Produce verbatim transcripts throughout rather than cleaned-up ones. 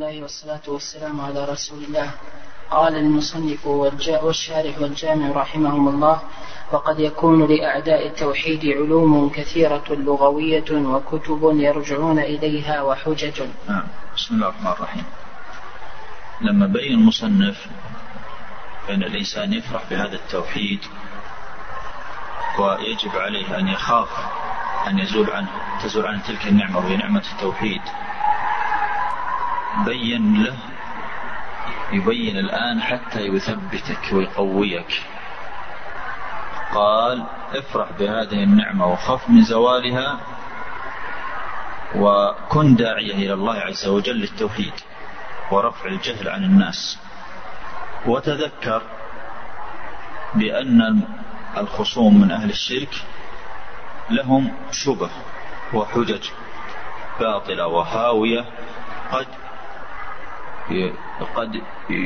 الله والصلاة والسلام على رسول الله. قال المصنف والشارح والجامع رحمهم الله: وقد يكون لأعداء التوحيد علوم كثيرة لغوية وكتب يرجعون إليها وحجج. نعم. بسم الله الرحمن الرحيم. لما بين المصنف أن الإنسان يفرح بهذا التوحيد ويجب عليه أن يخاف أن يزول عنه تزول عنه تلك النعمة وهي نعمة التوحيد، بين له يبين الآن حتى يثبتك ويقويك. قال: افرح بهذه النعمة وخف من زوالها وكن داعية إلى الله عز وجل للتوحيد ورفع الجهل عن الناس. وتذكر بأن الخصوم من أهل الشرك لهم شبه وحجج باطلة وهاوية قد قد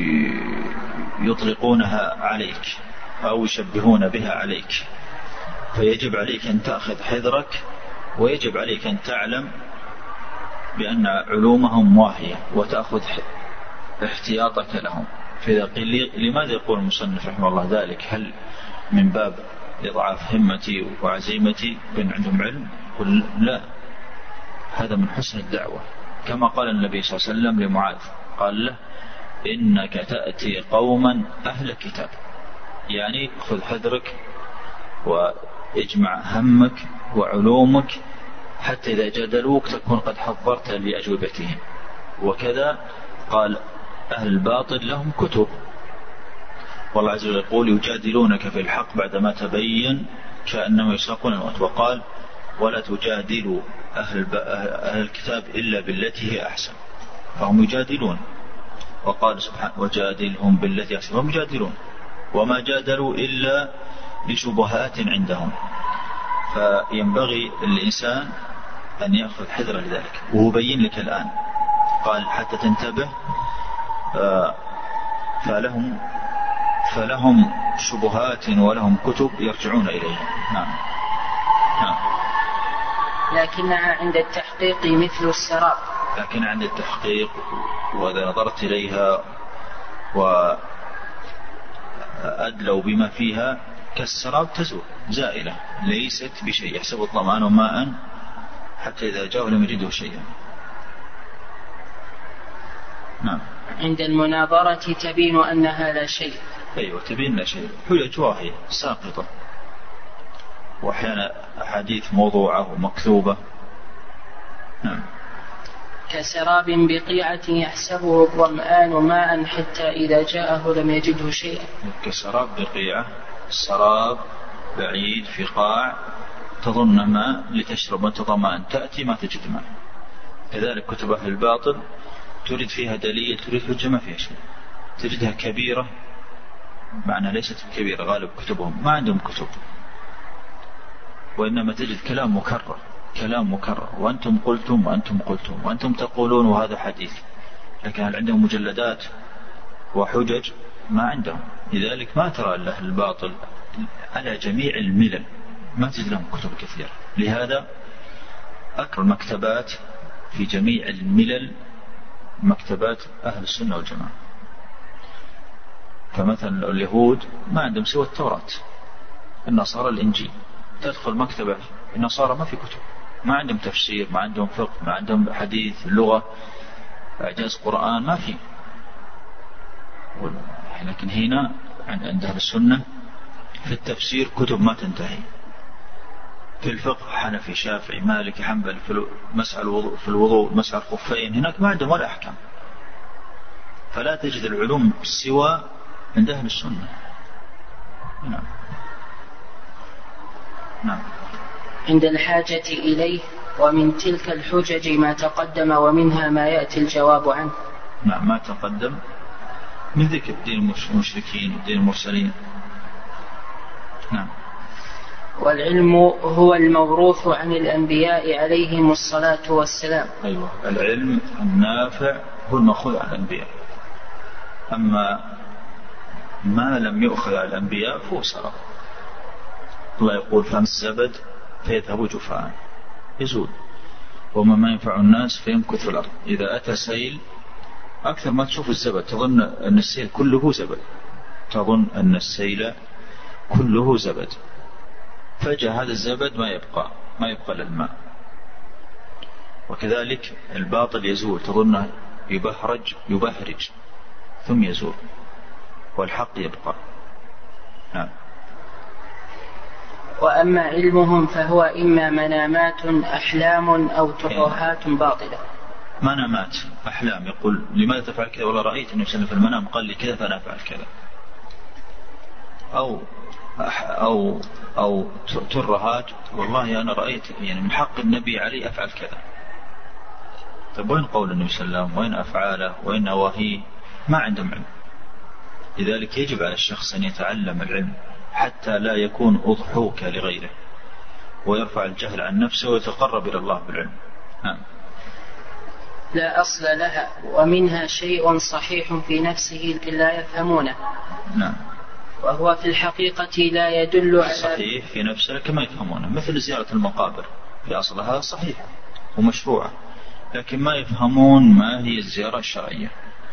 يطلقونها عليك أو يشبهون بها عليك، فيجب عليك أن تأخذ حذرك، ويجب عليك أن تعلم بأن علومهم واهية وتأخذ احتياطك لهم. فإذا قيل لماذا يقول المصنف رحمه الله ذلك؟ هل من باب إضعاف همتي وعزيمتي بأن عندهم علم؟ قل لا، هذا من حسن الدعوة. كما قال النبي صلى الله عليه وسلم لمعاذ، قال له: إنك تأتي قوما أهل كتاب، يعني خذ حذرك واجمع همك وعلومك حتى إذا جادلوك تكون قد حضرت لأجوبتهم. وكذا قال: أهل الباطل لهم كتب، والله عز وجل يقول: يجادلونك في الحق بعدما تبين كأنما يساقون الموت. وقال: ولا تجادلوا أهل, أهل الكتاب إلا بالتي هي أحسن، فهم يجادلون. وقال سبحانه: وجادلهم بالتي أحسن، هم يجادلون، وما جادلوا إلا لشبهات عندهم. فينبغي الإنسان أن يأخذ حذر لذلك، وهو بين لك الآن. قال: حتى تنتبه، فلهم فلهم شبهات ولهم كتب يرجعون إليها. نعم. نعم. لكنها عند التحقيق مثل السراب. لكن عند التحقيق وإذا نظرت إليها وأدلوا بما فيها كالسراب تزول زائلة ليست بشيء، يحسب الظمآن ماء حتى إذا جاءه لم يجده شيئا. نعم. عند المناظرة تبين أنها لا شيء. أيوة، تبين لا شيء، حجج واهية ساقطة، وأحيانا أحاديث موضوعة ومكذوبة. نعم. كسراب بقيعة يحسبه الظمآن ماء حتى إذا جاءه لم يجده شيئا. كسراب بقيعة، السراب بعيد في قاع تظن ماء لتشرب وانت ظمآن، تأتي ما تجد ماء. كذلك كتب أهل الباطل تريد فيها دليل، تريد حجة ما فيها شيء، تجدها كبيرة معنى ليست كبيرة. غالب كتبهم ما عندهم كتب، وإنما تجد كلام مكرر، كلام مكرر، وأنتم قلتم وأنتم قلتم وأنتم تقولون وهذا حديث. لكن هل عندهم مجلدات وحجج؟ ما عندهم. لذلك ما ترى أهل الباطل على جميع الملل ما تجد لهم كتب كثيرة. لهذا أكثر المكتبات في جميع الملل مكتبات أهل السنة والجماعة. فمثلا اليهود ما عندهم سوى التوراة، النصارى الإنجيل. تدخل مكتبة النصارى ما في كتب، ما عندهم تفسير، ما عندهم فقه، ما عندهم حديث، اللغة، إعجاز قرآن، ما في. لكن هنا عند أهل السنة في التفسير كتب ما تنتهي، في الفقه حنفي شافعي مالكي حنبل، في مسح الوضوء في الوضوء مسح الخفين، هناك ما عندهم ولا أحكام. فلا تجد العلوم سوى عند أهل السنة. نعم. نعم. عند الحاجة إليه، ومن تلك الحجج ما تقدم ومنها ما يأتي الجواب عنه. نعم. ما تقدم من ذكر دين المشركين ودين المرسلين. نعم. والعلم هو الموروث عن الأنبياء عليهم الصلاة والسلام. أيوة، العلم النافع هو المأخوذ عن الأنبياء، أما ما لم يؤخذ على الأنبياء فهو سراب. الله يقول: فأما الزبد فيذهب جفاء، يزول، وما ما ينفع الناس فيمكث في الأرض. إذا أتى سيل أكثر ما تشوف الزبد تظن أن السيل كله زبد، تظن أن السيل كله زبد، فجأة هذا الزبد ما يبقى ما يبقى للماء. وكذلك الباطل يزول، تظنه يبهرج يبهرج ثم يزول، والحق يبقى. نعم. وأما علمهم فهو إما منامات أحلام أو ترهات باطلة. منامات أحلام، يقول لماذا تفعل كذا؟ والله رأيت النبي صلى الله عليه وسلم في المنام قال لي كذا فأنا أفعل كذا. أو أو أو ترهات، والله أنا رأيت يعني من حق النبي علي أفعل كذا. طيب وين قول النبي صلى الله عليه وسلم؟ وين أفعاله؟ وين نواهيه؟ ما عندهم علم. لذلك يجب على الشخص أن يتعلم العلم حتى لا يكون أضحوك لغيره، ويرفع الجهل عن نفسه ويتقرب إلى الله بالعلم. نعم. لا أصل لها، ومنها شيء صحيح في نفسه لا يفهمونه. نعم. وهو في الحقيقة لا يدل على صحيح في نفسه لكن ما يفهمونه، مثل زيارة المقابر في أصلها صحيح ومشروعة، لكن ما يفهمون ما هي الزيارة الشرعية.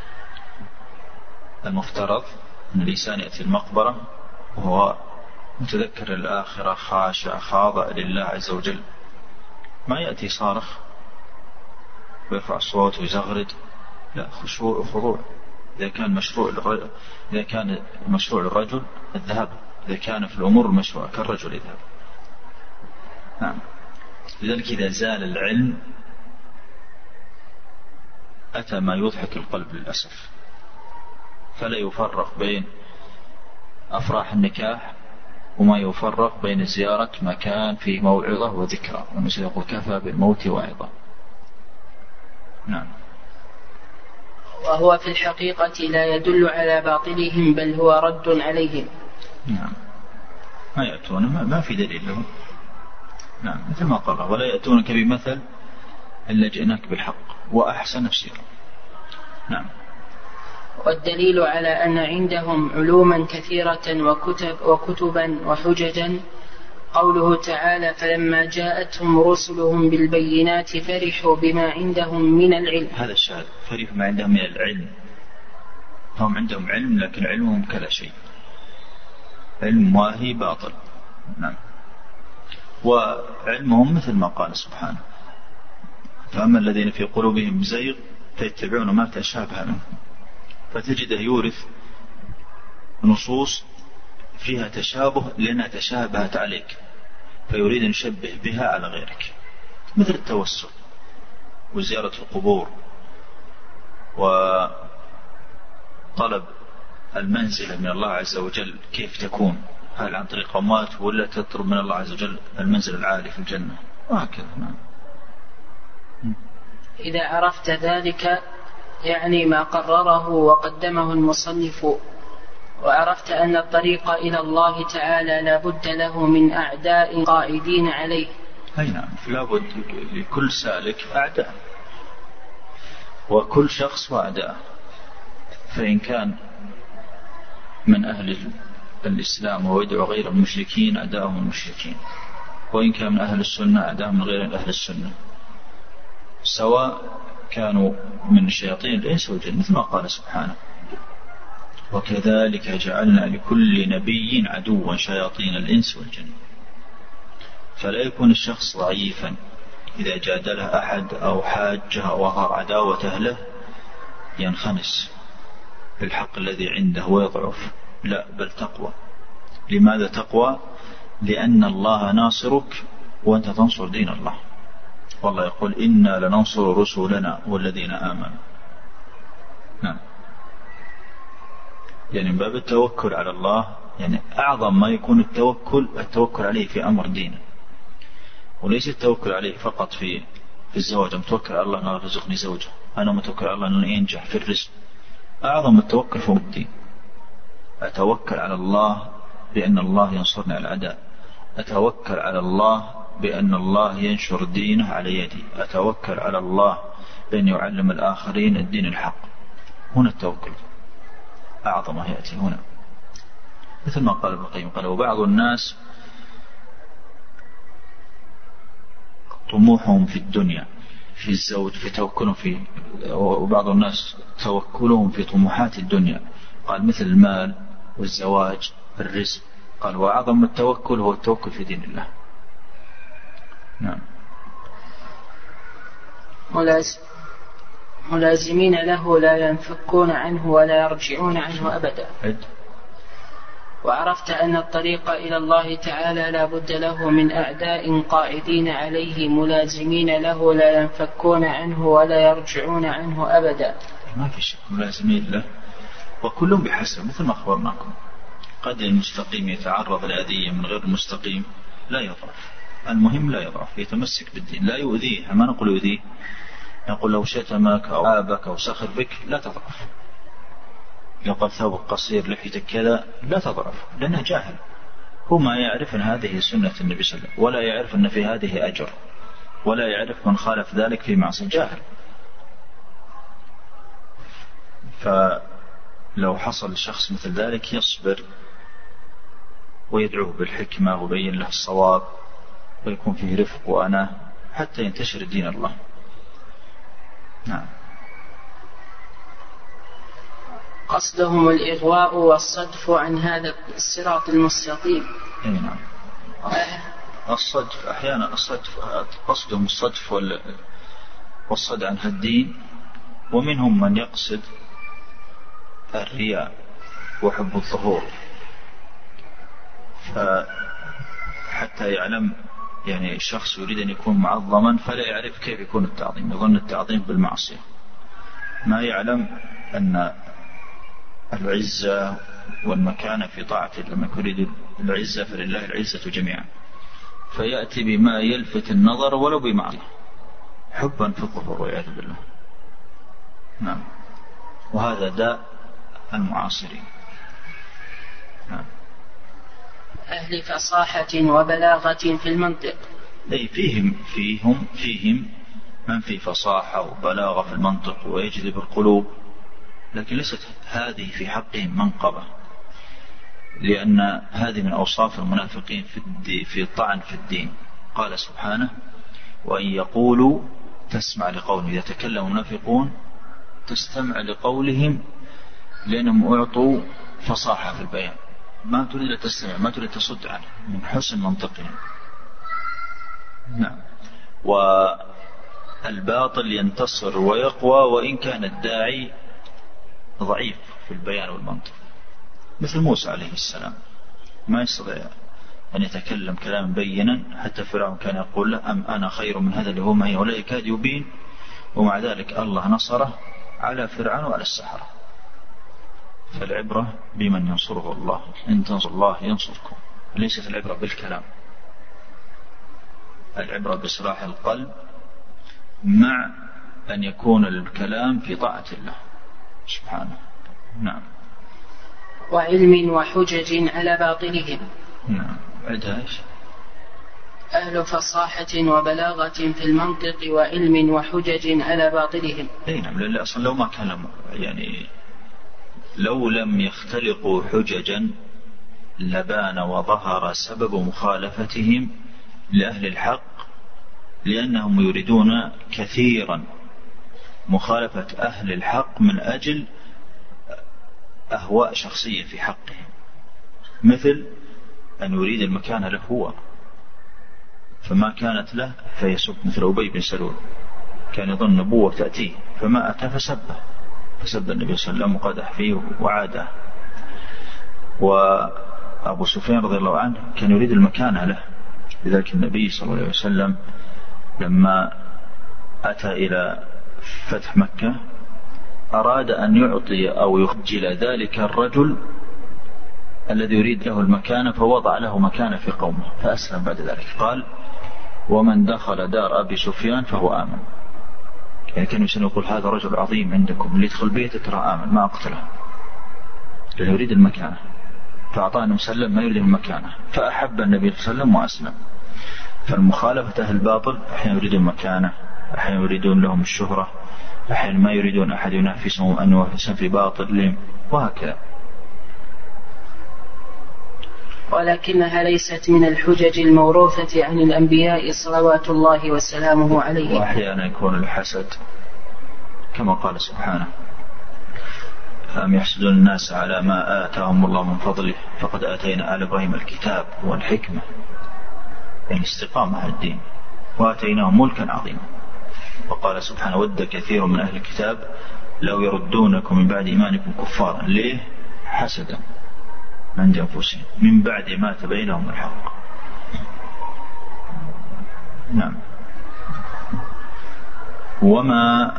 المفترض أن الإنسان يأتي المقبرة وهو متذكر الآخرة خاشع خاضع لله عز وجل، ما يأتي صارخ ويرفع الصوت ويزغرد، لا، خشوع وخضوع. إذا كان مشروع للرجل إذا كان مشروع للرجل الذهاب، إذا كان في الأمور المشروع كالرجل يذهب. نعم. لذلك إذا زال العلم أتى ما يضحك القلب للأسف، فلا يفرق بين أفراح النكاح وما يفرق بين زيارة مكان فيه موعظة وذكرى، والمسيح يقول كفى بالموت واعظة. نعم. وهو في الحقيقة لا يدل على باطلهم بل هو رد عليهم. نعم. ما يأتون ما, ما في دليل لهم. نعم. مثل ما قال ولا يأتونك بمثل إلا جئناك بالحق وأحسن تفسيرا. نعم. والدليل على أن عندهم علوما كثيرة وكتب وكتبا وحججا قوله تعالى فلما جاءتهم رسلهم بالبينات فرحوا بما عندهم من العلم. هذا الشاهد، فرحوا ما عندهم من العلم. هم عندهم علم لكن علمهم كلا شيء، علم واهي باطل. نعم. وعلمهم مثل ما قال سبحانه فأما الذين في قلوبهم زيغ فيتبعون ما تشابه منه، فتجده يورث نصوص فيها تشابه لأنها تشابهت عليك فيريد أن يشبه بها على غيرك، مثل التوسل وزيارة القبور وطلب المنزلة من الله عز وجل كيف تكون، هل عن طريق أموات ولا تطلب من الله عز وجل المنزل العالي في الجنة وهكذا. نعم. إذا عرفت ذلك يعني ما قرره وقدمه المصنف، وعرفت أن الطريق إلى الله تعالى لا بد له من أعداء قائدين عليه. أي نعم. لا بد لكل سالك أعداء، وكل شخص وأعداء، فإن كان من أهل الإسلام ويدعو غير المشركين أعداءهم المشركين، وإن كان من أهل السنة أعداءهم من غير أهل السنة، سواء كانوا من شياطين الإنس والجن، مثل ما قال سبحانه وكذلك جعلنا لكل نبي عدوا شياطين الإنس والجن. فلا يكون الشخص ضعيفا إذا جادله أحد أو حاجه أو أظهر عداوته له ينخنس بالحق الذي عنده ويضعف، لا، بل تقوى. لماذا تقوى؟ لأن الله ناصرك وأنت تنصر دين الله، والله يقول إنا لننصر رسولنا والذين آمنوا. نعم. يعني من باب التوكل على الله، يعني أعظم ما يكون التوكل التوكل عليه في أمر دينه، وليس التوكل عليه فقط في في الزواج. متوكل على الله أن يرزقني زوجة، أنا متوكل على الله أن ينجح في الرزق. أعظم التوكل في الدين. أتوكل على الله بأن الله ينصرني على الأعداء، أتوكل على الله بأن الله ينشر دينه على يدي، أتوكل على الله بأن يعلم الآخرين الدين الحق. هنا التوكل أعظم ما يأتي هنا، مثل ما قال ابن القيم قال وبعض الناس طموحهم في الدنيا في الزوج، في توكلهم في، وبعض الناس توكلهم في طموحات الدنيا، قال مثل المال والزواج الرزق، قال وأعظم التوكل هو التوكل في دين الله. نعم. ملازمين له لا ينفكون عنه ولا يرجعون عنه أبدا. وعرفت أن الطريق إلى الله تعالى لا بد له من أعداء قائدين عليه ملازمين له لا ينفكون عنه ولا يرجعون عنه أبدا. ما في شك ملازمين له، وكلهم بحسب، مثل ما أخبرناكم. قد المستقيم يتعرض لأذية من غير المستقيم لا يضعف، المهم لا يضعف، يتمسك بالدين، لا يؤذيه. ما نقول يؤذيه، نقول لو شتمك أو عابك أو سخر بك لا تضعف. لو قال ثوبك قصير لحيتك كذا لا تضعف، لأنه جاهل، هو ما يعرف أن هذه سنة النبي صلى الله عليه وسلم، ولا يعرف أن في هذه أجر، ولا يعرف من خالف ذلك في معصية، جاهل. فلو حصل شخص مثل ذلك يصبر ويدعوه بالحكمة ويبين له الصواب ويكون فيه رفق وأناه حتى ينتشر دين الله. نعم. قصدهم الإغواء والصدف عن هذا الصراط المستقيم. أي نعم. الصدف أحيانا الصدف قصدهم الصدف والصد عن الدين، ومنهم من يقصد الرياء وحب الظهور، فحتى يعلم يعني الشخص يريد أن يكون معظما فلا يعرف كيف يكون التعظيم، يظن التعظيم بالمعصية، ما يعلم أن العزة والمكانة في طاعة الله. لما يريد العزة فلله العزة جميعا، فيأتي بما يلفت النظر ولو بمعصية، حبا في الظهور والعياذ بالله. نعم. وهذا داء المعاصرين. نعم. أهل فصاحة وبلاغة في المنطق. أي فيهم فيهم فيهم من في فصاحة وبلاغة في المنطق ويجذب القلوب، لكن ليست هذه في حقهم منقبة، لأن هذه من أوصاف المنافقين في في الطعن في الدين. قال سبحانه: وإن يقولوا تسمع لقولهم، إذا تكلم المنافقون تستمع لقولهم لأنهم أعطوا فصاحة في البيان، ما تريد تستمع، ما تريد تصد عنه من حسن منطقهم. نعم. والباطل ينتصر ويقوى وإن كان الداعي ضعيف في البيان والمنطق، مثل موسى عليه السلام ما يستطيع أن يتكلم كلام بينا، حتى فرعون كان يقول له: أم أنا خير من هذا اللي هو معي ولا يكاد يبين، ومع ذلك الله نصره على فرعون وعلى السحرة. فالعبرة بمن ينصره الله، إن تنصر الله ينصركم، ليست العبرة بالكلام، العبرة بصلاح القلب مع أن يكون الكلام في طاعة الله سبحانه. نعم. وعلم وحجج على باطلهم. نعم. عدها إيش؟ أهل فصاحة وبلاغة في المنطق وعلم وحجج على باطلهم. أي نعم، لأن أصلا لو ما كان يعني لو لم يختلقوا حججا لبان وظهر سبب مخالفتهم لأهل الحق، لأنهم يريدون كثيرا مخالفة أهل الحق من أجل أهواء شخصية في حقهم، مثل أن يريد المكانة له هو فما كانت له فيسب، مثل أبي بن سلول كان يظن نبوة تأتيه فما أتى فسبه، فسب النبي صلى الله عليه وسلم وقدح فيه وعاده. وأبو سفيان رضي الله عنه كان يريد المكانة له، لذلك النبي صلى الله عليه وسلم لما أتى إلى فتح مكة أراد أن يعطي أو يخجل ذلك الرجل الذي يريد له المكانة، فوضع له مكانة في قومه فأسلم بعد ذلك. قال: ومن دخل دار أبي سفيان فهو آمن. يعني كان يقول هذا رجل عظيم عندكم، اللي يدخل بيته ترى آمن، ما أقتله، لأنه يريد المكانة، فأعطاه مسلم ما يريد المكانة، فأحب النبي صلى الله عليه وسلم وأسلم. فالمخالفة أهل الباطل أحيانا يريدون المكانة، أحيانا يريدون لهم الشهرة، أحيانا ما يريدون أحد ينافسهم أن ينافسهم في باطل، وهكذا. ولكنها ليست من الحجج الموروثة عن الأنبياء صلوات الله وسلامه عليهم. وأحيانا يكون الحسد كما قال سبحانه أم يحسدون الناس على ما آتاهم الله من فضله فقد آتينا آل إبراهيم الكتاب والحكمة، يعني استقامة على الدين، وآتيناهم ملكا عظيما. وقال سبحانه ود كثير من أهل الكتاب لو يردونكم من بعد إيمانكم كفارا، ليه؟ حسدا عند أنفسهم من بعد ما تبين لهم الحق. نعم. وما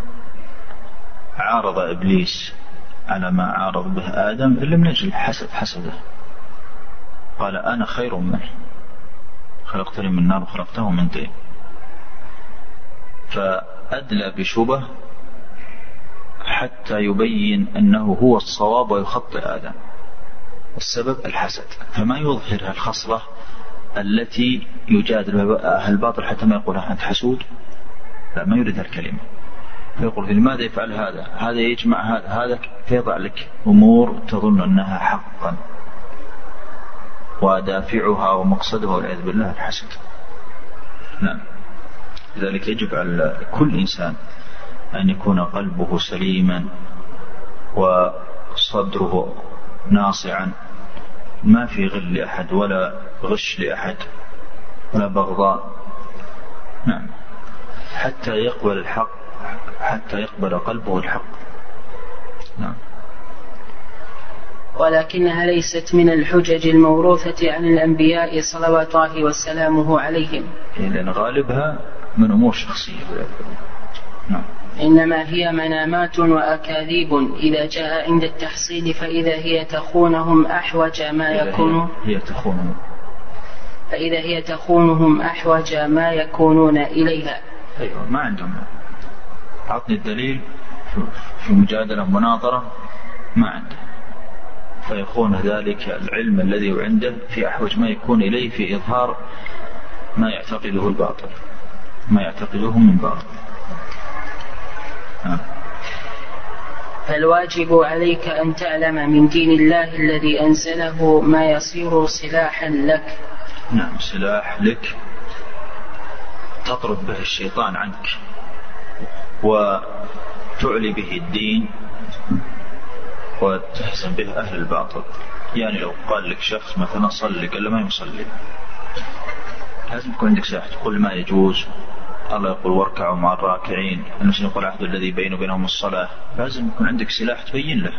عارض إبليس على ما عارض به آدم إلا من أجل حسد حسده، قال أنا خير منه خلقتني من نار وخلقته من طين، فأدلى بشبه حتى يبين أنه هو الصواب ويخطئ آدم. السبب الحسد، فما يظهر الخصلة التي يجادل أهل الباطل حتى ما يقول أنت حسود، لا، ما يريد الكلمة، فيقول لماذا يفعل هذا، هذا يجمع هذا هذا، فيضع لك أمور تظن أنها حقا ودافعها ومقصدها والعياذ بالله الحسد. نعم. لذلك يجب على كل إنسان أن يكون قلبه سليما وصدره ناصعا، ما في غل لأحد ولا غش لأحد ولا بغضاء. نعم. حتى يقبل الحق، حتى يقبل قلبه الحق. نعم. ولكنها ليست من الحجج الموروثة عن الأنبياء صلوات الله وسلامه عليهم، لأن غالبها من أمور شخصية. نعم. إنما هي منامات وأكاذيب إذا جاء عند التحصيل فإذا هي تخونهم أحوج ما يكون هي تخونهم فإذا هي تخونهم أحوج ما يكونون إليها. أيوة، ما عندهم. عطني الدليل في مجادلة مناظرة، ما عنده، فيخون ذلك العلم الذي عنده في أحوج ما يكون إليه في إظهار ما يعتقده الباطل، ما يعتقده من باطل. فالواجب عليك أن تعلم من دين الله الذي أنزله ما يصير سلاحا لك. نعم، سلاح لك تطرد به الشيطان عنك وتعلي به الدين وتحزن به أهل الباطل. يعني لو قال لك شخص مثلا صلي، قال له ما يصلي، لازم يكون عندك سلاح تقول ما يجوز. الله يقول واركعوا مع الراكعين، الناس يقول العهد الذي بينه وبينهم الصلاة، لازم يكون عندك سلاح تبين له.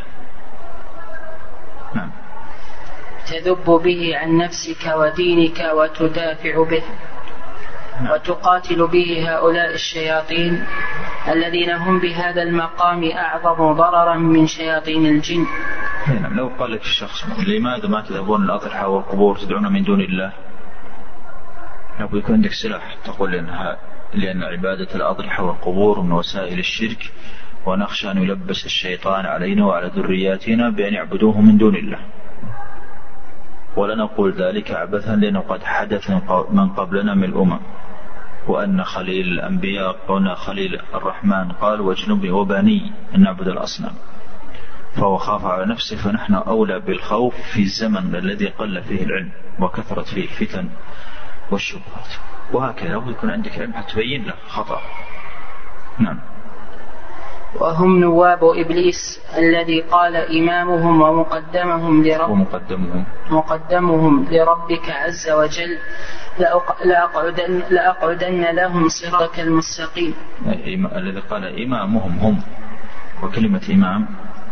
نعم. تذب به عن نفسك ودينك وتدافع به. نعم. وتقاتل به هؤلاء الشياطين الذين هم بهذا المقام أعظم ضررا من شياطين الجن. نعم. لو قال لك الشخص لماذا ما تذهبون الأضرحة والقبور تدعون من دون الله، لو يكون عندك سلاح تقول لأنها لأن عبادة الأضرحة والقبور من وسائل الشرك، ونخشى أن يلبس الشيطان علينا وعلى ذرياتنا بأن يعبدوه من دون الله. ولا نقول ذلك عبثا، لأنه قد حدث من قبلنا من الأمم، وأن خليل الأنبياء قلنا خليل الرحمن قال واجنبني وبني أن نعبد الأصنام، فهو خاف على نفسه، فنحن أولى بالخوف في الزمن الذي قل فيه العلم وكثرت فيه الفتن والشبهات. وهكذا لو يكون عندك علم حتبين له خطأ. نعم. وهم نواب إبليس الذي قال إمامهم ومقدمهم لرب ومقدمهم مقدمهم لربك عز وجل لأقعدن, لأقعدن لهم صراطك المستقيم. الذي قال إمامهم هم، وكلمة إمام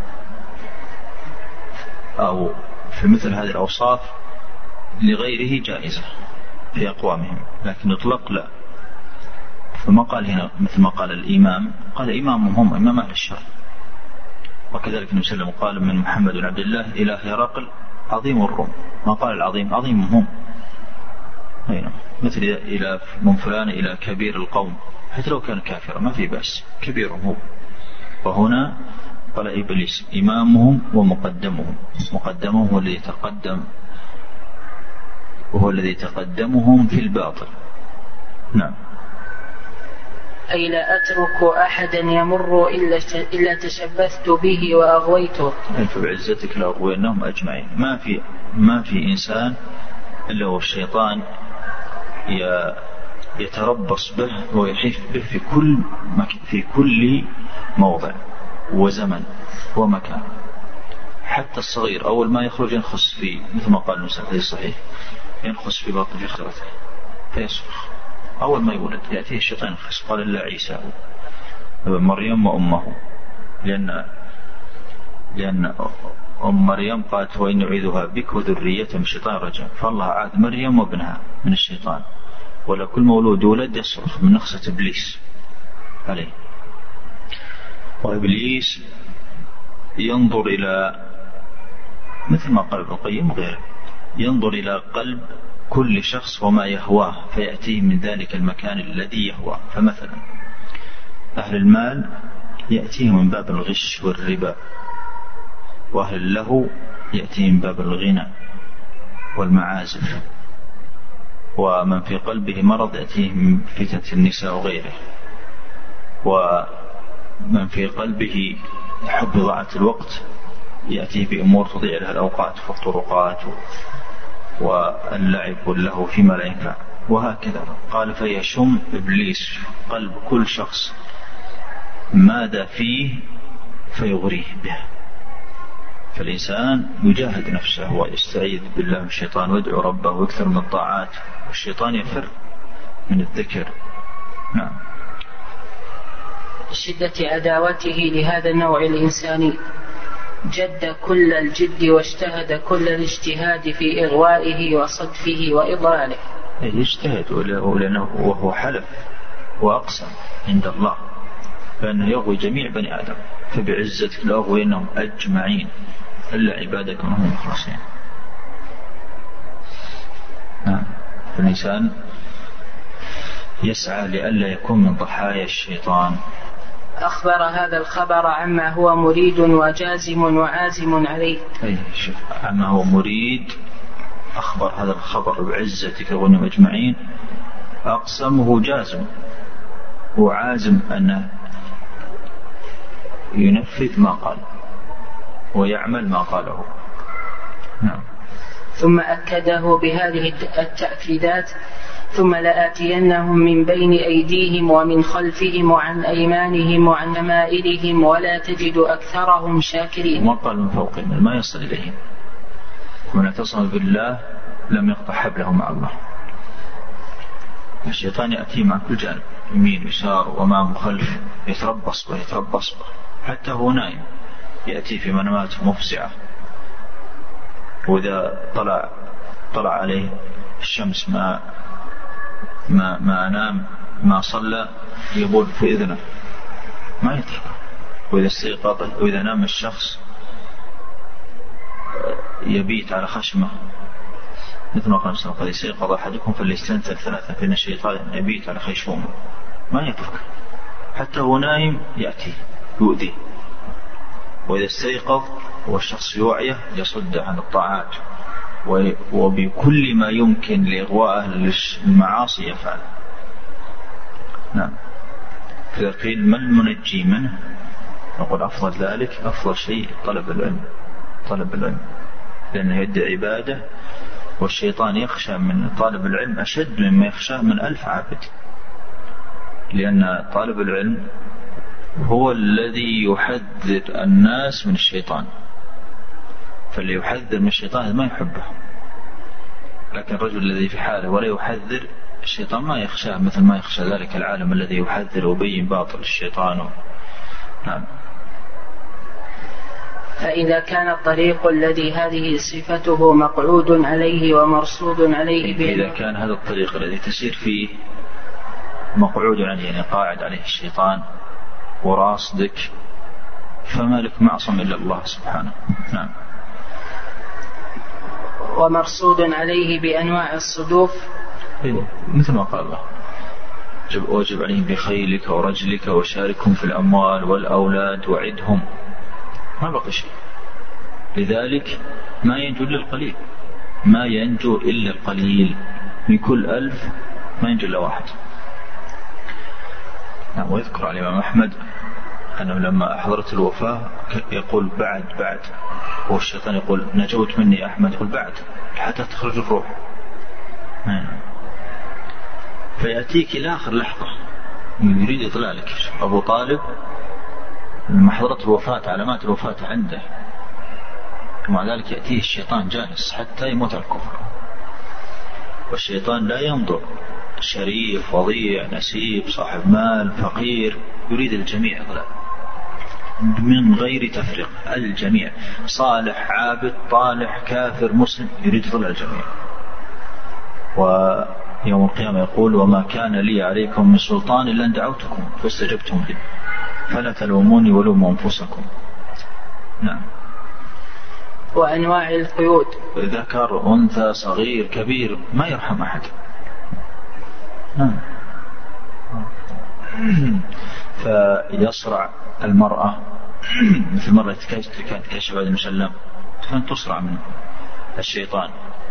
أو في مثل هذه الأوصاف لغيره جائزة في أقوامهم، لكن اطلق لا. فما قال هنا مثل ما قال الإمام، قال إمامهم هم، إمام أهل الشر. وكذلك النبي صلى الله عليه وسلم قال من محمد بن عبد الله إلى هرقل عظيم الروم، ما قال العظيم، عظيم هم. هنا مثل إلى من فلان إلى كبير القوم، حتى لو كان كافرا ما في بأس، كبيرهم هو. وهنا قال إبليس إمامهم ومقدمهم، مقدمهم هو الذي يتقدم، وهو الذي تقدمهم في الباطل. نعم. أي لا أترك أحدا يمر إلا إلا تشبثت به وأغويته. فبعزتك لأغوينهم أجمعين. ما في ما في إنسان إلا هو الشيطان يتربص به ويحيف به في كل في كل موضع وزمن ومكان. حتى الصغير أول ما يخرج ينخص في، مثل ما قال المسلم في الصحيح، ينخص في باطن فخذته فيصرخ. أول ما يولد يأتيه الشيطان ينخص. قال الله عيسى مريم وأمه، لأن لأن أم مريم قالت وإن نعيذها بك وذريتها من الشيطان الرجيم، فالله أعاذ مريم وابنها من الشيطان. ولا كل مولود ولد يصرخ من نخسة إبليس عليه. وإبليس ينظر إلى، مثل ما قال ابن القيم غيره، ينظر إلى قلب كل شخص وما يهواه فيأتيه من ذلك المكان الذي يهواه. فمثلا أهل المال يأتيه من باب الغش والربا، وأهل اللهو يأتيه من باب الغنى والمعازف، ومن في قلبه مرض يأتيه من فتنة النساء وغيره، ومن في قلبه حب ضاعة الوقت يأتيه بأمور تضيع لها الأوقات والطرقات واللعب واللهو فيما لا ينفع، وهكذا. قال فيشم إبليس قلب كل شخص ماذا فيه فيغريه به. فالإنسان يجاهد نفسه ويستعيذ بالله من الشيطان ويدعو ربه ويكثر من الطاعات، والشيطان يفر من الذكر. نعم. شدة عداوته لهذا النوع الإنساني جد كل الجد واجتهد كل الاجتهاد في إغوائه وصدفه وإضلاله. يجتهد لأنه وهو حلف وأقسم عند الله فإنه يغوي جميع بني آدم. فبعزتك لأغوينهم أجمعين إلا عبادك منهم المخلصين. نعم. فالإنسان يسعى لئلا يكون من ضحايا الشيطان. أخبر هذا الخبر عما هو مريد وجازم وعازم عليه. أي شوف، عما هو مريد أخبر هذا الخبر بعزتك لأغوينهم أجمعين، أقسمه جازم وعازم أن ينفذ ما قال ويعمل ما قاله. نعم. ثم أكده بهذه التأكيدات: ثم لآتينهم من بين أيديهم ومن خلفهم وعن أيمانهم وعن نمائلهم ولا تجد أكثرهم شاكرين. ما قال من فوقهم، ما يصل إليهم. ومن اعتصم بالله لم يقطع حبله مع الله. الشيطان يأتي مع كل جانب، يمين يسار وامام وخلف، يتربص ويتربص حتى هو نايم يأتي في منامات مفزعة. وإذا طلع طلع عليه الشمس ما ما ما نام ما صلى يبول في إذنه ما يترك. وإذا استيقظ وإذا نام الشخص يبيت على خشمه، مثل ما قال قد استيقظ أحدكم فليستنثر ثلاثة فإن الشيطان يبيت على خيشومه ما يترك حتى هو نايم يأتي يؤذيه. وإذا استيقظ والشخص يوعيه يصد عن الطاعات وبكل ما يمكن لإغواء المعاصي يفعل. نعم. إذا قيل ما المنجي منه نقول أفضل ذلك أفضل شيء طلب العلم، طلب العلم لأنه يدعي عبادة، والشيطان يخشى من طالب العلم أشد مما يخشى من ألف عابد، لأن طالب العلم هو الذي يحذر الناس من الشيطان، فاللي يحذر من الشيطان ما يحبه. لكن الرجل الذي في حاله ولا يحذر الشيطان ما يخشاه مثل ما يخشى ذلك العالم الذي يحذر ويبين باطل الشيطان. نعم. فإذا كان الطريق الذي هذه صفته مقعود عليه ومرصود عليه، إذا كان هذا الطريق الذي تسير فيه مقعود عليه يعني قاعد عليه الشيطان وراصدك، فما لك معصم إلا الله سبحانه. نعم. ومرصود عليه بأنواع الصدوف، مثل ما قال الله واجب عليهم بخيلك ورجلك وشاركهم في الأموال والأولاد وعدهم، ما بقى شيء. لذلك ما ينجو إلا القليل، ما ينجو إلا القليل، من كل ألف ما ينجو إلا واحد. نعم. ويذكر عن الإمام أحمد أنه لما حضرت الوفاة يقول بعد بعد، والشيطان يقول نجوت مني أحمد، يقول بعد حتى تخرج الروح. فيأتيك إلى آخر لحظة يريد إضلالك. أبو طالب لما حضرت الوفاة علامات الوفاة عنده، ومع ذلك يأتيه الشيطان جالس حتى يموت على الكفر. والشيطان لا ينظر شريف وضيع نسيب صاحب مال فقير، يريد الجميع إضلال من غير تفرق، الجميع صالح عابد طالح كافر مسلم يريد إضلال الجميع. ويوم القيامة يقول وما كان لي عليكم من سلطان إلا أن دعوتكم فاستجبتم لي فلا تلوموني ولوموا أنفسكم. نعم. وأنواع القيود، ذكر أنثى صغير كبير ما يرحم أحد. نعم. فيصرع المرأة مثل مرة كانت كاشفة بعد المسلم كانت تصرع من الشيطان.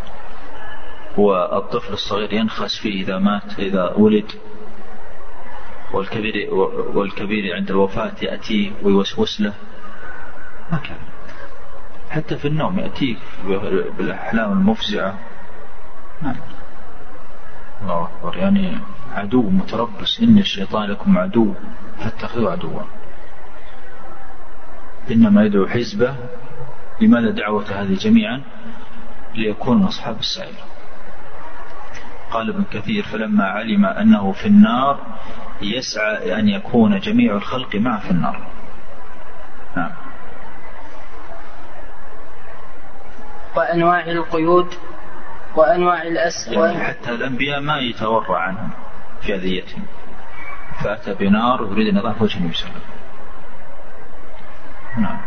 والطفل الصغير ينخس فيه إذا مات إذا ولد. والكبير والكبير عند الوفاة يأتيه ويوسوس له. ما كان حتى في النوم يأتيك بالأحلام المفزعة. نعم. الله أكبر. يعني عدو متربص، إن الشيطان لكم عدو فاتخذوا عدوا. إنما يدعو حزبه. لماذا دعوة هذه جميعا؟ ليكون أصحاب السعير. قال ابن كثير فلما علم أنه في النار يسعى أن يكون جميع الخلق معه في النار. نعم. وأنواع القيود وأنواع الأسر، يعني حتى الأنبياء ما يتورع عنهم في أذيتهم، فأتى بنار يريد أن يضعف وجه النبي صلى الله عليه وسلم. نعم.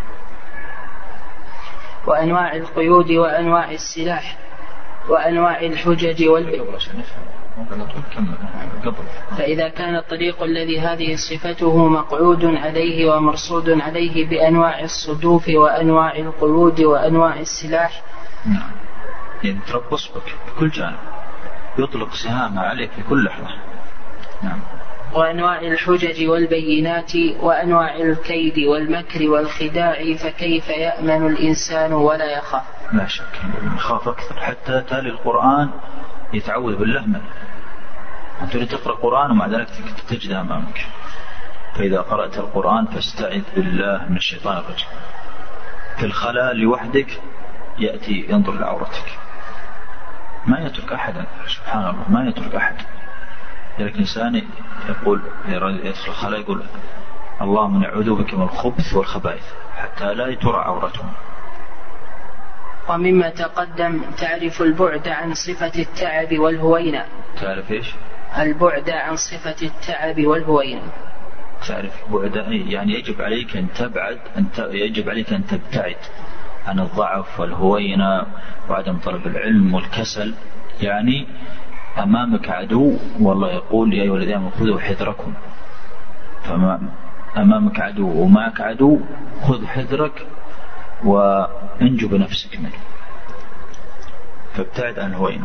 وأنواع القيود وأنواع السلاح وأنواع الحجج والبيع. فإذا كان الطريق الذي هذه صفته مقعود عليه ومرصود عليه بأنواع الصدوف وأنواع القيود وأنواع السلاح. نعم. يعني تربص بك بكل جانب، يطلق سهامه عليك في كل لحظة. نعم. وأنواع الحجج والبينات وأنواع الكيد والمكر والخداع، فكيف يأمن الإنسان ولا يخاف؟ لا شك يخاف أكثر. حتى تالي القرآن يتعوذ بالله منه. أنت تريد تقرأ القرآن ومع ذلك تجد أمامك، فإذا قرأت القرآن فاستعذ بالله من الشيطان الرجيم. في الخلاء لوحدك يأتي ينظر لعورتك، ما يترك أحدا. سبحان الله ما يترك أحد. لكن الإنسان يقول يدخل الخلاء يقول اللهم نعوذ بك من الخبث والخبائث حتى لا ترى عورتهم. ومما تقدم تعرف البعد عن صفة التعب والهوينة. تعرف إيش؟ البعد عن صفة التعب والهوينة. تعرف بعد يعني يجب عليك أن تبعد أن ت... يجب عليك أن تبتعد عن الضعف والهوينة وعدم طلب العلم والكسل. يعني أمامك عدو، والله يقول يا أيها الذين آمنوا خذوا حذركم. فأمامك عدو ومعك عدو، خذ حذرك وانجو بنفسك منه، فابتعد عن الهوينة.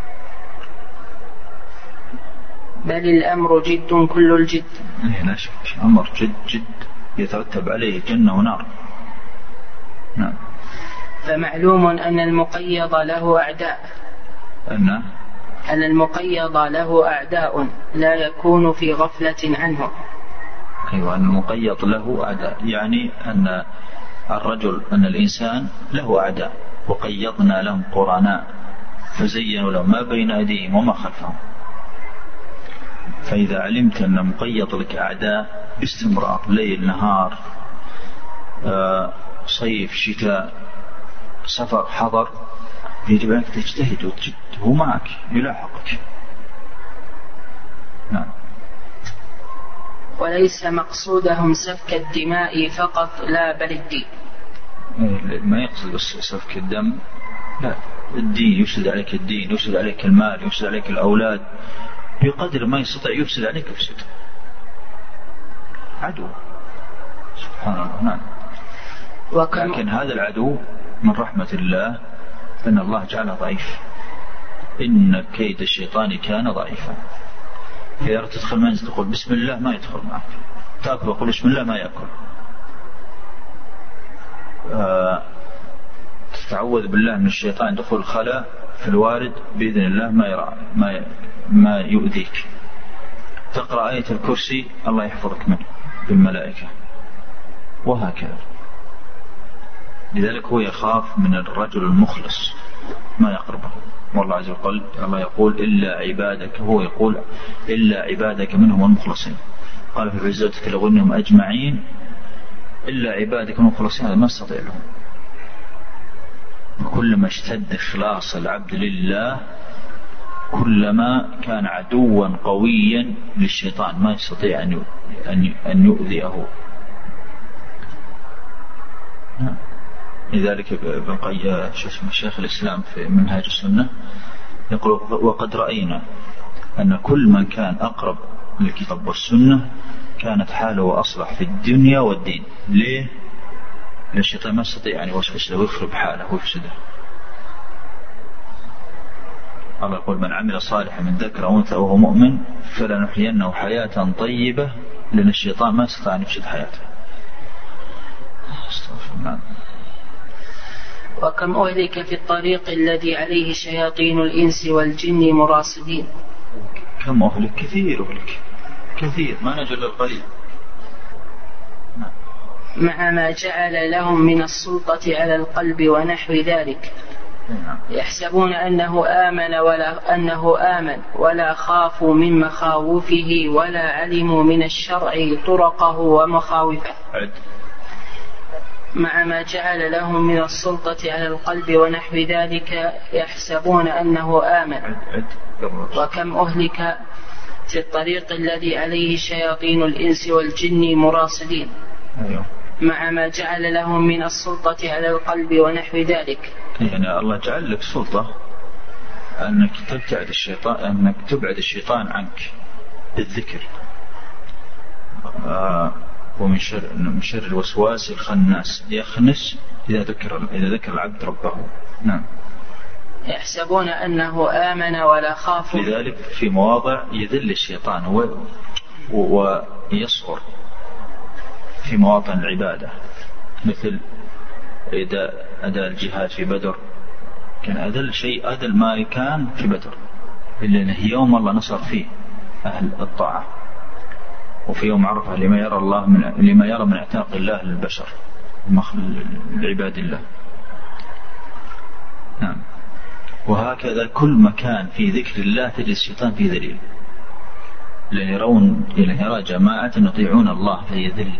بل الأمر جد كل الجد. لا شك أمر جد جد يترتب عليه جنة ونار. نعم. فمعلوم أن المقيض له أعداء. أن أن المقيض له أعداء لا يكون في غفلة عنه. أيوة. أن المقيض له أعداء يعني أن الرجل أن الإنسان له أعداء، وقيضنا لهم قرناء فزينوا لهم ما بين أيديهم وما خلفهم. فإذا علمت أن مقيض لك أعداء باستمرار ليل نهار صيف شتاء سفر حضر، يجب أنك تجتهد وتجد هو معك يلاحقك. نعم. وليس مقصودهم سفك الدماء فقط لا بل الدين. ما يقصد بس سفك الدم، لا، الدين يفسد عليك، الدين يفسد عليك، المال يفسد عليك، الأولاد بقدر ما يستطيع يفسد عليك يفسد. عدو سبحان الله. نعم. لكن هذا العدو من رحمة الله أن الله جعله ضعيف. إن كيد الشيطان كان ضعيفا. إذا تدخل منزل تقول بسم الله ما يدخل معك، تأكل وقل بسم الله ما يأكل. آه تتعوذ بالله من الشيطان دخول الخلاء في الوارد بإذن الله ما يرى ما ما يؤذيك. تقرأ آية الكرسي الله يحفظك منه بالملائكة، وهكذا. لذلك هو يخاف من الرجل المخلص ما يقربه، والله عز وجل الله يقول إلا عبادك، هو يقول إلا عبادك منهم المخلصين. قال في عزتك لو إنهم أجمعين إلا عبادك المخلصين، هذا ما استطيع لهم. كلما اشتد إخلاص العبد لله كلما كان عدوا قويا للشيطان ما يستطيع أن يؤذيه. لذلك ابن قيم شيخ الإسلام في منهاج السنة يقول وقد رأينا أن كل من كان أقرب للكتاب والسنة كانت حاله أصلح في الدنيا والدين. ليه؟ لأن الشيطان ما يستطيع أن يوسوس له ويخرب حاله ويفسده. الله يقول من عمل صالحا من ذكر أو أنثى وهو مؤمن فلنحيينه حياة طيبة، لأن الشيطان ما يستطيع أن يفسد حياته. استغفر الله. وكم أهلك في الطريق الذي عليه شياطين الإنس والجن مراصدين. كم أهلك؟ كثير أهلك كثير ما نجل القليل. مع ما جعل لهم من السلطة على القلب ونحو ذلك. يحسبون أنه آمن ولا أنه آمن ولا خافوا من مخاوفه ولا علموا من الشرع طرقه ومخاوفه. مع ما جعل لهم من السلطة على القلب ونحو ذلك يحسبون أنه آمن. وكم أهلك في الطريق الذي عليه شياطين الإنس والجن مراصدين مع ما جعل لهم من السلطة على القلب ونحو ذلك. يعني الله جعل لك سلطة أنك تبتعد الشيطان، أنك تبعد الشيطان عنك بالذكر، آه ومن شر من شر الوسواس الخناس يخنس إذا ذكر إذا ذكر العبد ربه. نعم. يحسبون أنه آمن ولا خاف. لذلك في مواضع يذل الشيطان ويصغر في مواطن العبادة، مثل إذا أداء الجهاد في بدر كان أذل شيء أذل ما كان في بدر، إلا يوم الله نصر فيه أهل الطاعة، وفي يوم عرفة لما يرى الله من لما يرى من اعتاق الله للبشر لعباد الله. نعم. وهكذا كل مكان في ذكر الله تجد الشيطان فيه ذليل، لأن يرون إلى يرى جماعة يطيعون الله فيذل.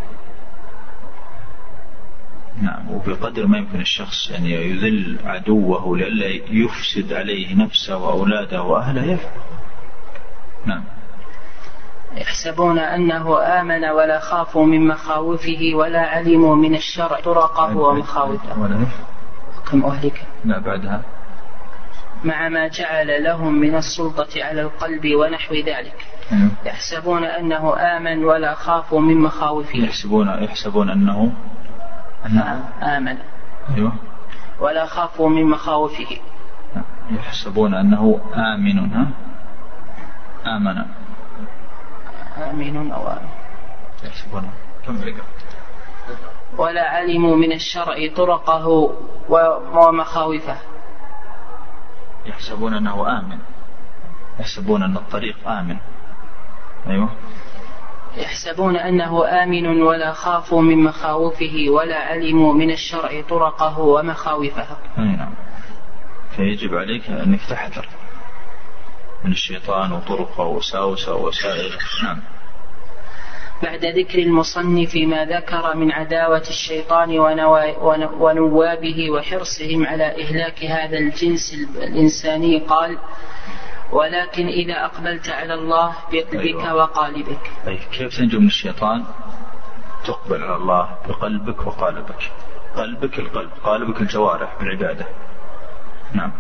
نعم. وبقدر ما يمكن الشخص يعني يذل عدوه لئلا يفسد عليه نفسه وأولاده وأهله يفعل. نعم. يحسبون أنه آمن ولا خافوا من مخاوفه ولا علموا من الشرع طرقه ومخاوفه. كم أهلك. لا بعدها. مع ما جعل لهم من السلطة على القلب ونحو ذلك. أيوه. يحسبون أنه آمن ولا خافوا من مخاوفه. يحسبون يحسبون أنه نعم آمن. أيوه. ولا خافوا من مخاوفه. يحسبون أنه آمن. ها آمن آمن أو آمن. يحسبون كم رقم. ولا علموا من الشرع طرقه ومخاوفه. يحسبون أنه آمن، يحسبون أن الطريق آمن. أيوه. يحسبون أنه آمن ولا خافوا من مخاوفه ولا علموا من الشرع طرقه ومخاوفه. أي نعم. فيجب عليك أنك تحذر من الشيطان وطرقه وساوسه ووسائله. نعم. بعد ذكر المصنف ما ذكر من عداوة الشيطان ونوابه وحرصهم على إهلاك هذا الجنس الإنساني قال: ولكن إذا أقبلت على الله بقلبك أيوة. وقالبك. أي كيف تنجو من الشيطان؟ تقبل على الله بقلبك وقالبك. قلبك القلب، قالبك الجوارح بالعبادة. نعم.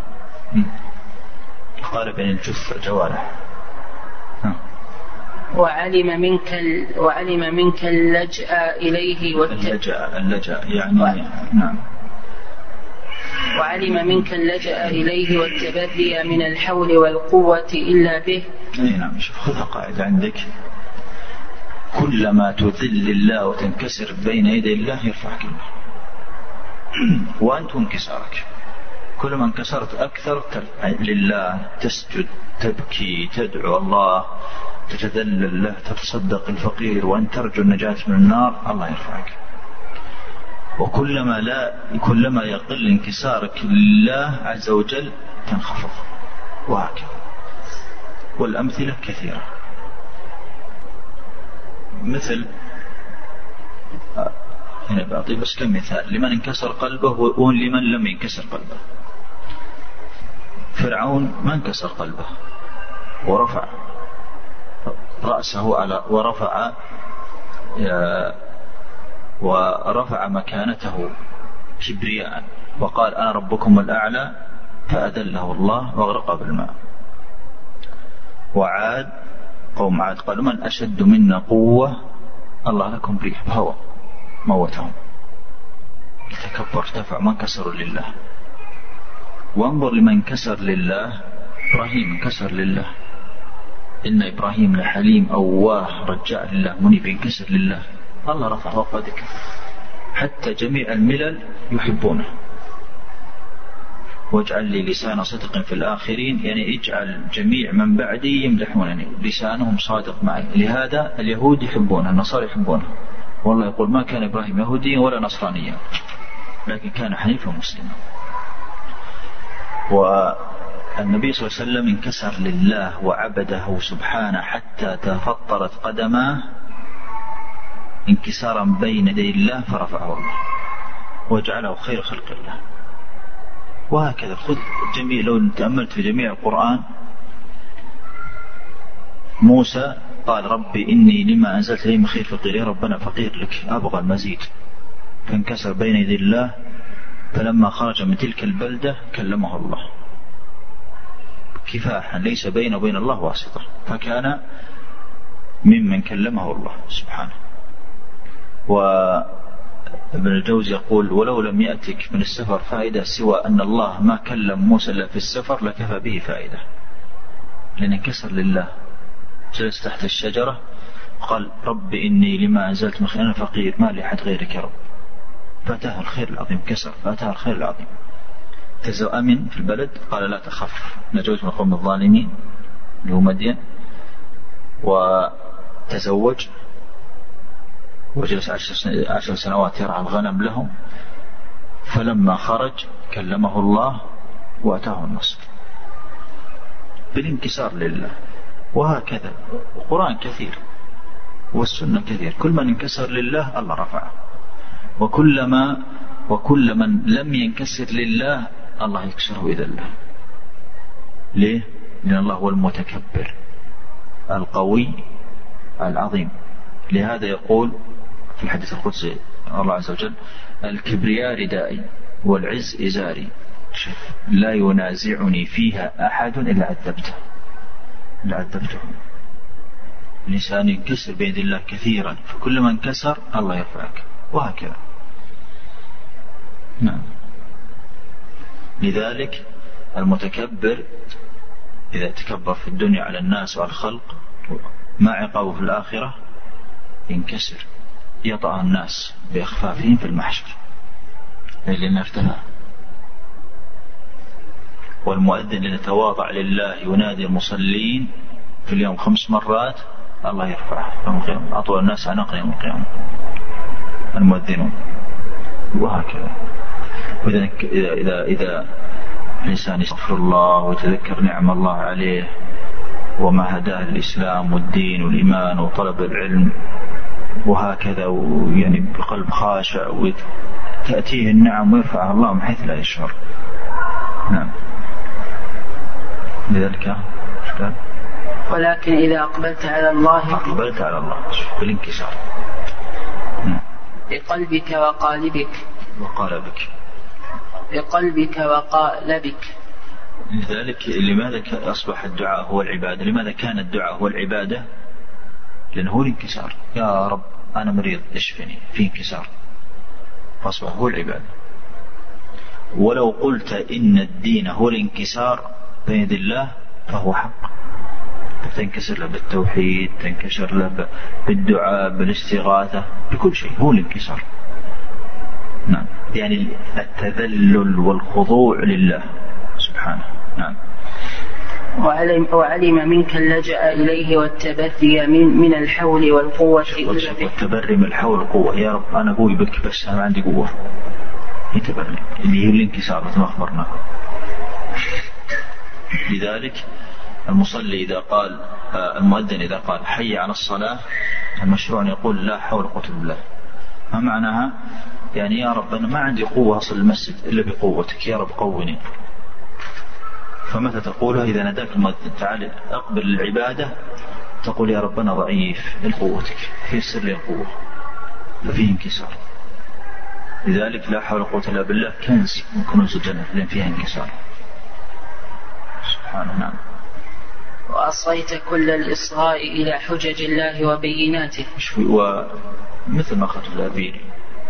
قالب يعني الجثة الجوارح. نعم. وعلم منك ال... وعلم منك اللجأ إليه والت... اللجأ اللجأ يعني و... نعم. وعلم منك اللجأ إليه والتبري من الحول والقوة إلا به. أي نعم. شوف خذها قاعدة عندك، كلما تذل الله وتنكسر بين يدي الله يرفعك الله، وأنت انكسارك كلما انكسرت أكثر لله، تسجد تبكي تدعو الله تتذلل له تتصدق الفقير وأن ترجو النجاة من النار، الله يرفعك. وكلما لا كلما يقل انكسارك لله عز وجل تنخفض، وهكذا. والأمثلة كثيرة، مثل هنا بعطي بس كم مثال لمن انكسر قلبه ولمن لم ينكسر قلبه. فرعون ما انكسر قلبه ورفع رأسه على ورفع ورفع مكانته كبرياء وقال أنا ربكم الأعلى، فأذله الله وأغرقه بالماء. وعاد قوم عاد قالوا من أشد منا قوة، الله لكم ريح بهوى موتهم. تكبر ارتفع ما انكسروا لله. وانظر لمن انكسر لله، إبراهيم انكسر لله، إن إبراهيم لحليم أواه رجاء لله منيب، انكسر لله، الله رفع وقدك. حتى جميع الملل يحبونه. واجعل لي لسان صدق في الآخرين، يعني اجعل جميع من بعدي يمدحونني، لسانهم صادق معي. لهذا اليهود يحبونه، النصارى يحبونه. والله يقول ما كان إبراهيم يهوديا ولا نصرانيا، لكن كان حنيفا مسلما. والنبي صلى الله عليه وسلم انكسر لله وعبده سبحانه حتى تفطرت قدماه انكسارا بين يدي الله فرفعه الله وجعله خير خلق الله. وهكذا خذ جميع، لو تأملت في جميع القرآن، موسى قال ربي إني لما أنزلت لي من خير فقير، يا ربنا فقير لك أبغى المزيد، فانكسر بين يدي الله. فلما خرج من تلك البلدة كلمه الله كفاحا ليس بينه وبين الله واسطة، فكان ممن كلمه الله سبحانه. وابن الجوزي يقول ولو لم يأتك من السفر فائدة سوى أن الله ما كلم موسى إلا في السفر لكفى به فائدة، لأن انكسر لله. جلس تحت الشجرة قال رب إني لما أنزلت من خير، أنا فقير ما لي أحد غيرك يا رب، فأتاه الخير العظيم، كسر فأتاه الخير العظيم. تزو أمن في البلد قال لا تخف، نجوت من قوم الظالمين اللي هو مدين. وتزوج وجلس عشر سنوات يرعى الغنم لهم. فلما خرج كلمه الله وأتاه النصر بالانكسار لله. وهكذا القرآن كثير والسنة كثير، كل من انكسر لله الله رفعه، وكلما وكل من لم ينكسر لله الله يكسره إذا الله. ليه؟ لأن الله هو المتكبر القوي العظيم. لهذا يقول في الحديث القدسي الله عز وجل الكبرياء ردائي والعز إزاري، لا ينازعني فيها أحد إلا عذبته إلا عذبته. الإنسان ينكسر بيد الله كثيرا، فكل من كسر الله يرفعك، وهكذا. نعم. لذلك المتكبر إذا تكبر في الدنيا على الناس وعلى الخلق ما عقابه في الآخرة ينكسر، يطأ الناس بأخفافهم في المحشر لأن ارتفع. والمؤذن لنتواضع لله ينادي المصلين في اليوم خمس مرات الله يرفعه، أطول الناس عناقا يوم القيامة المؤذنون. وهكذا. وإذا إذا إذا الإنسان يستغفر الله ويتذكر نعم الله عليه وما هداه الإسلام والدين والإيمان وطلب العلم وهكذا، ويعني بقلب خاشع وتأتيه النعم ويرفعها الله من حيث لا يشعر. نعم. لذلك ولكن إذا أقبلت على الله أقبلت على الله بالانكسار بقلبك وقالبك وقالبك بقلبك وقالبك. لذلك لماذا أصبح الدعاء هو العبادة؟ لماذا كان الدعاء هو العبادة؟ لأنه هو الانكسار، يا رب أنا مريض اشفني، في انكسار، فأصبح هو العبادة. ولو قلت إن الدين هو الانكسار بين يدي الله فهو حق، تنكسر له بالتوحيد، تنكسر له بالدعاء، بالاستغاثة، بكل شيء، هو الانكسار. نعم، يعني التذلل والخضوع لله سبحانه. نعم. وعلم, وعلم منك اللجأ إليه والتبري من, من الحول والقوة، والتبري من الحول والقوة. يا رب أنا قوي بك بس أنا عندي قوة، يتبري اللي هي الانكسار مثل ما أخبرنا. لذلك المصلي إذا قال المؤذن إذا قال حي على الصلاة المشروع أن يقول لا حول ولا قوة إلا بالله. ما معناها؟ يعني يا رب أنا ما عندي قوة أصل المسجد إلا بقوتك، يا رب قوني. فمتى تقولها؟ إذا ناداك المؤذن تعال أقبل العبادة تقول يا رب أنا ضعيف لقوتك، في سر القوة ففيه انكسار. لذلك لا حول ولا قوة إلا بالله كنز من كنوز الجنة لأن فيها انكسار سبحانه. نعم. وأصغيت كل الإصغاء إلى حجج الله وبيناته، ومثل ما أخذ الأبيري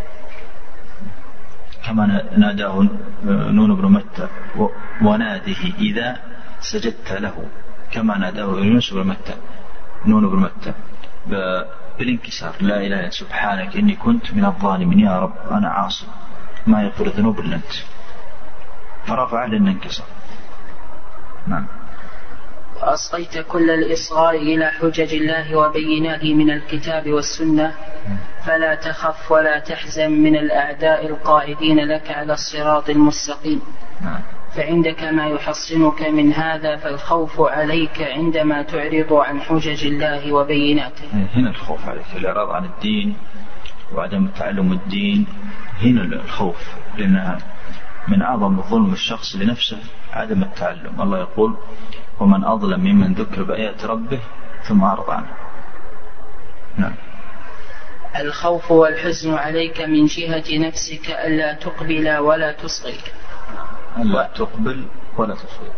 كما ناداه نون بن متى وناده إذا سجدت له، كما ناداه يونس بن متى نون بن متى بالانكسار لا إله إلا سبحانك إني كنت من الظالمين، يا رب أنا عاصم ما يغفر الذنوب إلا أنت، فرفع لأنه انكسر. نعم. وأصغيت كل الإصغاء إلى حجج الله وبيناته من الكتاب والسنة، فلا تخف ولا تحزن من الأعداء القائدين لك على الصراط المستقيم. فعندك ما يحصنك من هذا، فالخوف عليك عندما تعرض عن حجج الله وبيناته. هنا الخوف عليك، الإعراض عن الدين وعدم تعلم الدين، هنا الخوف، لأنها من أعظم الظلم الشخص لنفسه عدم التعلم. الله يقول ومن أظلم ممن ذكر بآيات ربه ثم أعرض عنه. نعم. الخوف والحزن عليك من جهة نفسك ألا تقبل ولا تصغي، ألا تقبل ولا تصغي.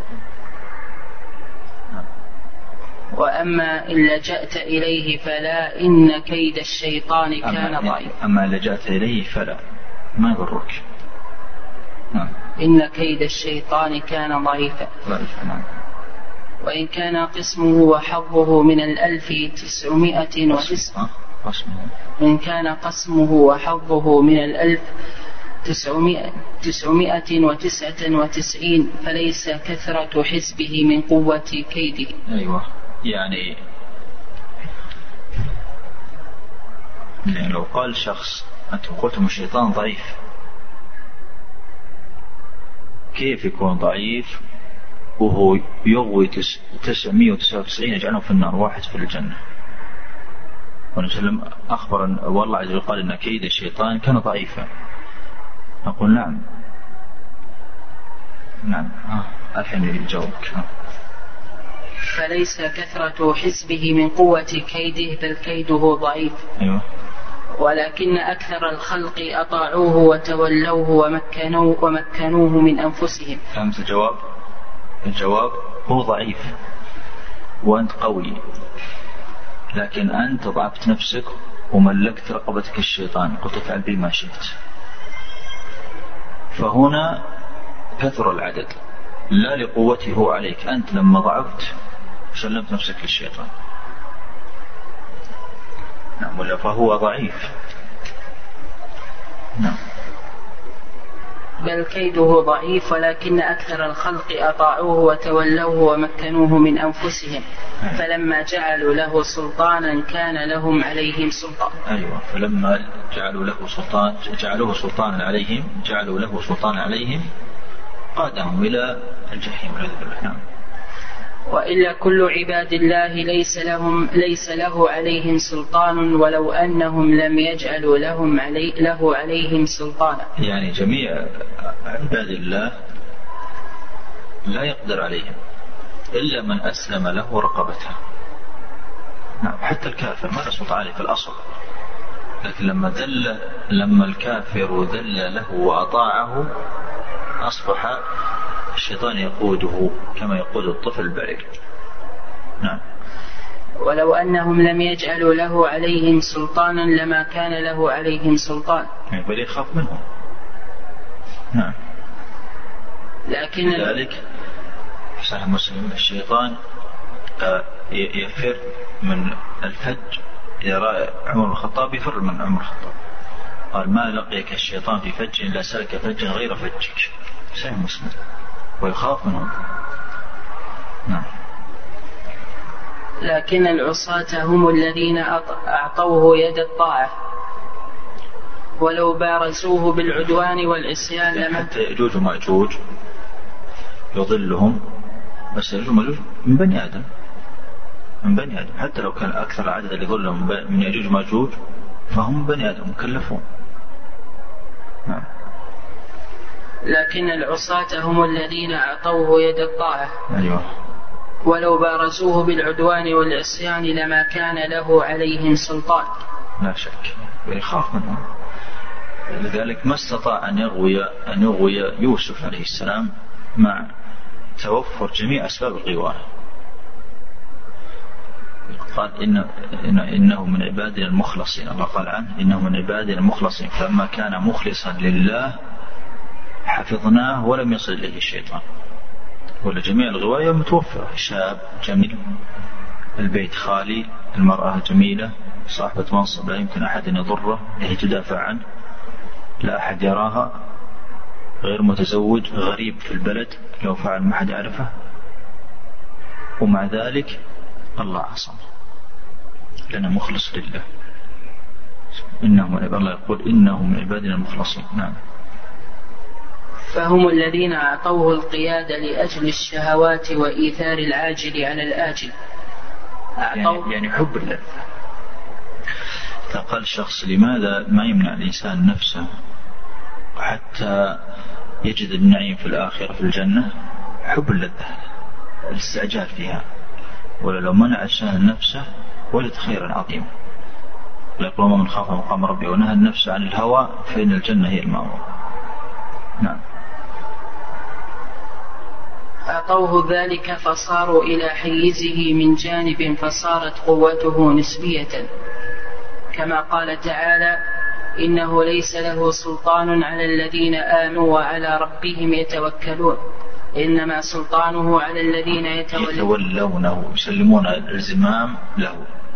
نعم. وأما إن لجأت إليه فلا، إن كيد الشيطان كان ضعيفا. أما إن لجأت إليه فلا ما يضرك. نعم. إن كيد الشيطان كان ضعيفا. نعم. وإن كان قسمه وحظه من الألف تسعمائة وتسعة وإن كان قسمه وحظه من الألف تسعمائة, تسعمائة وتسعة وتسعين فليس كثرة حزبه من قوة كيده. أيوة، يعني يعني لو قال شخص أنتم قلتم الشيطان ضعيف، كيف يكون ضعيف وهو يغوي تسعمائة وتسعة وتسعين يجعلهم في النار واحد في الجنة؟ ونسلم أخبر والله عز وجل قال إن كيد الشيطان كان ضعيفا. نقول نعم نعم آه. الحين يجاوبك. فليس كثرة حزبه من قوة كيده بل كيده ضعيف. أيوة. ولكن أكثر الخلق أطاعوه وتولوه ومكنوه, ومكنوه من أنفسهم. فهمت الجواب؟ الجواب هو ضعيف وأنت قوي، لكن أنت ضعفت نفسك وملكت رقبتك الشيطان، قلت افعل بي ما شئت. فهنا كثر العدد لا لقوته هو عليك، أنت لما ضعفت سلمت نفسك للشيطان. نعم. ولا فهو ضعيف. نعم. بل كيده ضعيف، ولكن أكثر الخلق أطاعوه وتولوه ومكنوه من أنفسهم، فلما جعلوا له سلطانا كان لهم عليهم سلطان. أيوة، فلما جعلوا له سلطان جعلوه سلطانا عليهم جعلوا له سلطانا عليهم قادهم إلى الجحيم. نعم. وإلا كل عباد الله ليس لهم ليس له عليهم سلطان، ولو أنهم لم يجعلوا لهم علي له عليهم سلطانا. يعني جميع عباد الله لا يقدر عليهم إلا من أسلم له رقبته. نعم. حتى الكافر ما له سلطان عليه في الأصل، لكن لما ذل لما الكافر ذل له وأطاعه أصبح الشيطان يقوده كما يقود الطفل البعير. نعم. ولو أنهم لم يجعلوا له عليهم سلطانا لما كان له عليهم سلطان. بل يخاف منهم. نعم. لكن لذلك صحيح مسلم الشيطان يفر من الفج. إذا رأى عمر الخطاب يفر من عمر الخطاب، قال ما لقيك الشيطان في فج إلا سلك فجا غير فجك. صحيح مسلم. ويخاف منهم. نعم. لكن العصاة هم الذين أعطوه يد الطاعة ولو بارزوه بالعدوان والعصيان لما حتى يأجوج ومأجوج يضلهم، بس يأجوج ومأجوج من بني آدم، من بني آدم حتى لو كان أكثر عدد اللي يضلهم من يأجوج ومأجوج فهم بني آدم مكلفون. نعم. لكن العصاة هم الذين أعطوه يد الطاعة. أيوة. ولو بارزوه بالعدوان والعصيان لما كان له عليهم سلطان. لا شك يخاف منهم. لذلك ما استطاع أن يغوي أن يغوي يوسف عليه السلام مع توفر جميع أسباب الغواية. قال إن إن إنه من عبادنا المخلصين. الله قال عنه إنه من عبادنا المخلصين، فلما كان مخلصا لله حفظناه ولم يصل إليه الشيطان. ولا جميع الغواية متوفرة، شاب جميل، البيت خالي، المرأة جميلة صاحبة منصب لا يمكن أحد أن يضره، هي تدافع عنه، لا أحد يراها، غير متزوج، غريب في البلد لو فعل ما أحد يعرفه، ومع ذلك الله عصمه لأنه مخلص لله. إنه من عباد الله، يقول إنه من عبادنا المخلصين. نعم. فهم الذين أعطوه القيادة لأجل الشهوات وإيثار العاجل على الآجل. يعني, يعني حب الله. فقال الشخص لماذا ما يمنع الإنسان نفسه حتى يجد النعيم في الآخرة في الجنة؟ حب اللذة، الاستعجال فيها. ولا لو منع الإنسان نفسه وجد خيرا عظيما. يقول من خاف مقام ربه ونهى النفس عن الهوى فإن الجنة هي المأوى. نعم. أعطوه ذلك فصاروا إلى حيزه من جانب فصارت قوته نسبية، كما قال تعالى إنه ليس له سلطان على الذين آمنوا وعلى ربهم يتوكلون، إنما سلطانه على الذين يتولونه يسلمون الزمام له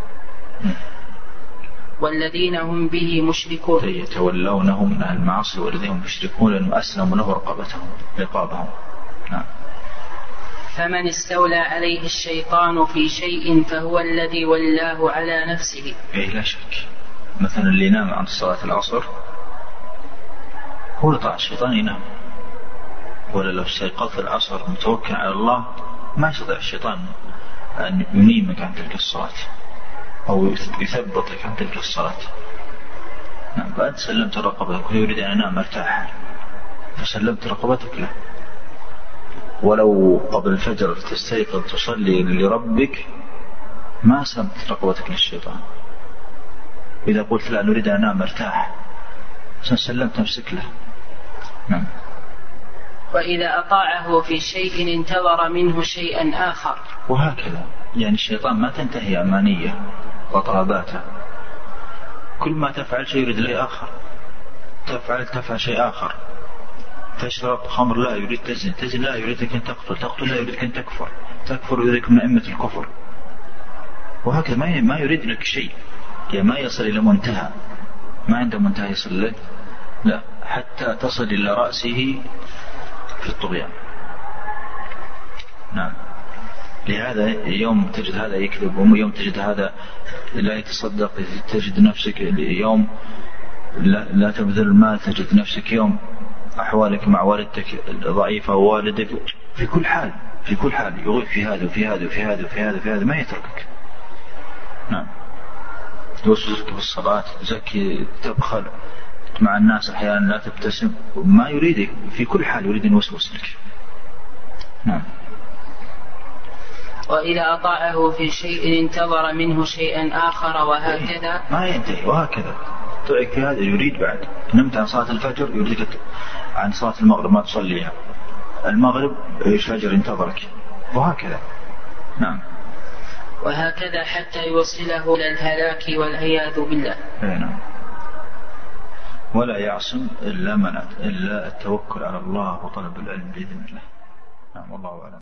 والذين هم به مشركون. يتولونه من المعاصي والذين هم مشركون لأنهم أسلموا له رقبتهم رقابهم. نعم. فمن استولى عليه الشيطان في شيء فهو الذي ولاه على نفسه. إيه لا شك. مثلا اللي ينام عن صلاة العصر هو لطاع الشيطان ينام، ولا لو استيقظ العصر متوكل على الله ما يستطيع الشيطان أن ينيمك عن تلك الصلاة أو يثبطك عن تلك الصلاة. نعم. بعد سلمت رقبتك ويريد أن أنام مرتاح فسلمت رقبتك له. ولو قبل الفجر تستيقظ تصلي لربك ما سلمت رقبتك للشيطان. إذا قلت لا نريد أن أنام مرتاح سلمت نفسك له. نعم. وإذا أطاعه في شيء انتظر منه شيئا آخر. وهكذا يعني الشيطان ما تنتهي أمانية وطلباته، كل ما تفعل شيء يريد لي آخر، تفعل تفعل شيء آخر، تشرب خمر لا يريد تزن، تزن لا يريدك أن تقتل، تقتل لا يريدك أن تكفر، تكفر يريدك من أئمة الكفر، وهكذا ما ما يريد لك شيء، يعني ما يصل إلى منتهى، ما عنده منتهى يصل لك، لا حتى تصل إلى رأسه في الطغيان. نعم. لهذا يوم تجد هذا يكذب، ويوم تجد هذا لا يتصدق، تجد نفسك يوم لا, لا تبذل المال، تجد نفسك يوم أحوالك مع والدتك ضعيفة ووالدك، في كل حال في كل حال يغيب في هذا وفي هذا وفي هذا وفي هذا وفي هذا ما يتركك. نعم. يوسوسك بالصلاة، تزكي، تبخل مع الناس أحيانا، لا تبتسم، ما يريدك في كل حال يريد أن يوسوس لك. نعم. وإذا أطاعه في شيء انتظر منه شيئا آخر وهكذا ما ينتهي، وهكذا طيعك في هذا يريد بعد. نمت عن صلاة الفجر يريدك عن صلاة المغرب ما تصليها، المغرب الفجر انتظرك، وهكذا. نعم. وهكذا حتى يوصله إلى الهلاك والعياذ بالله. نعم. ولا يعصم إلا من إلا التوكل على الله وطلب العلم بإذن الله. نعم والله أعلم.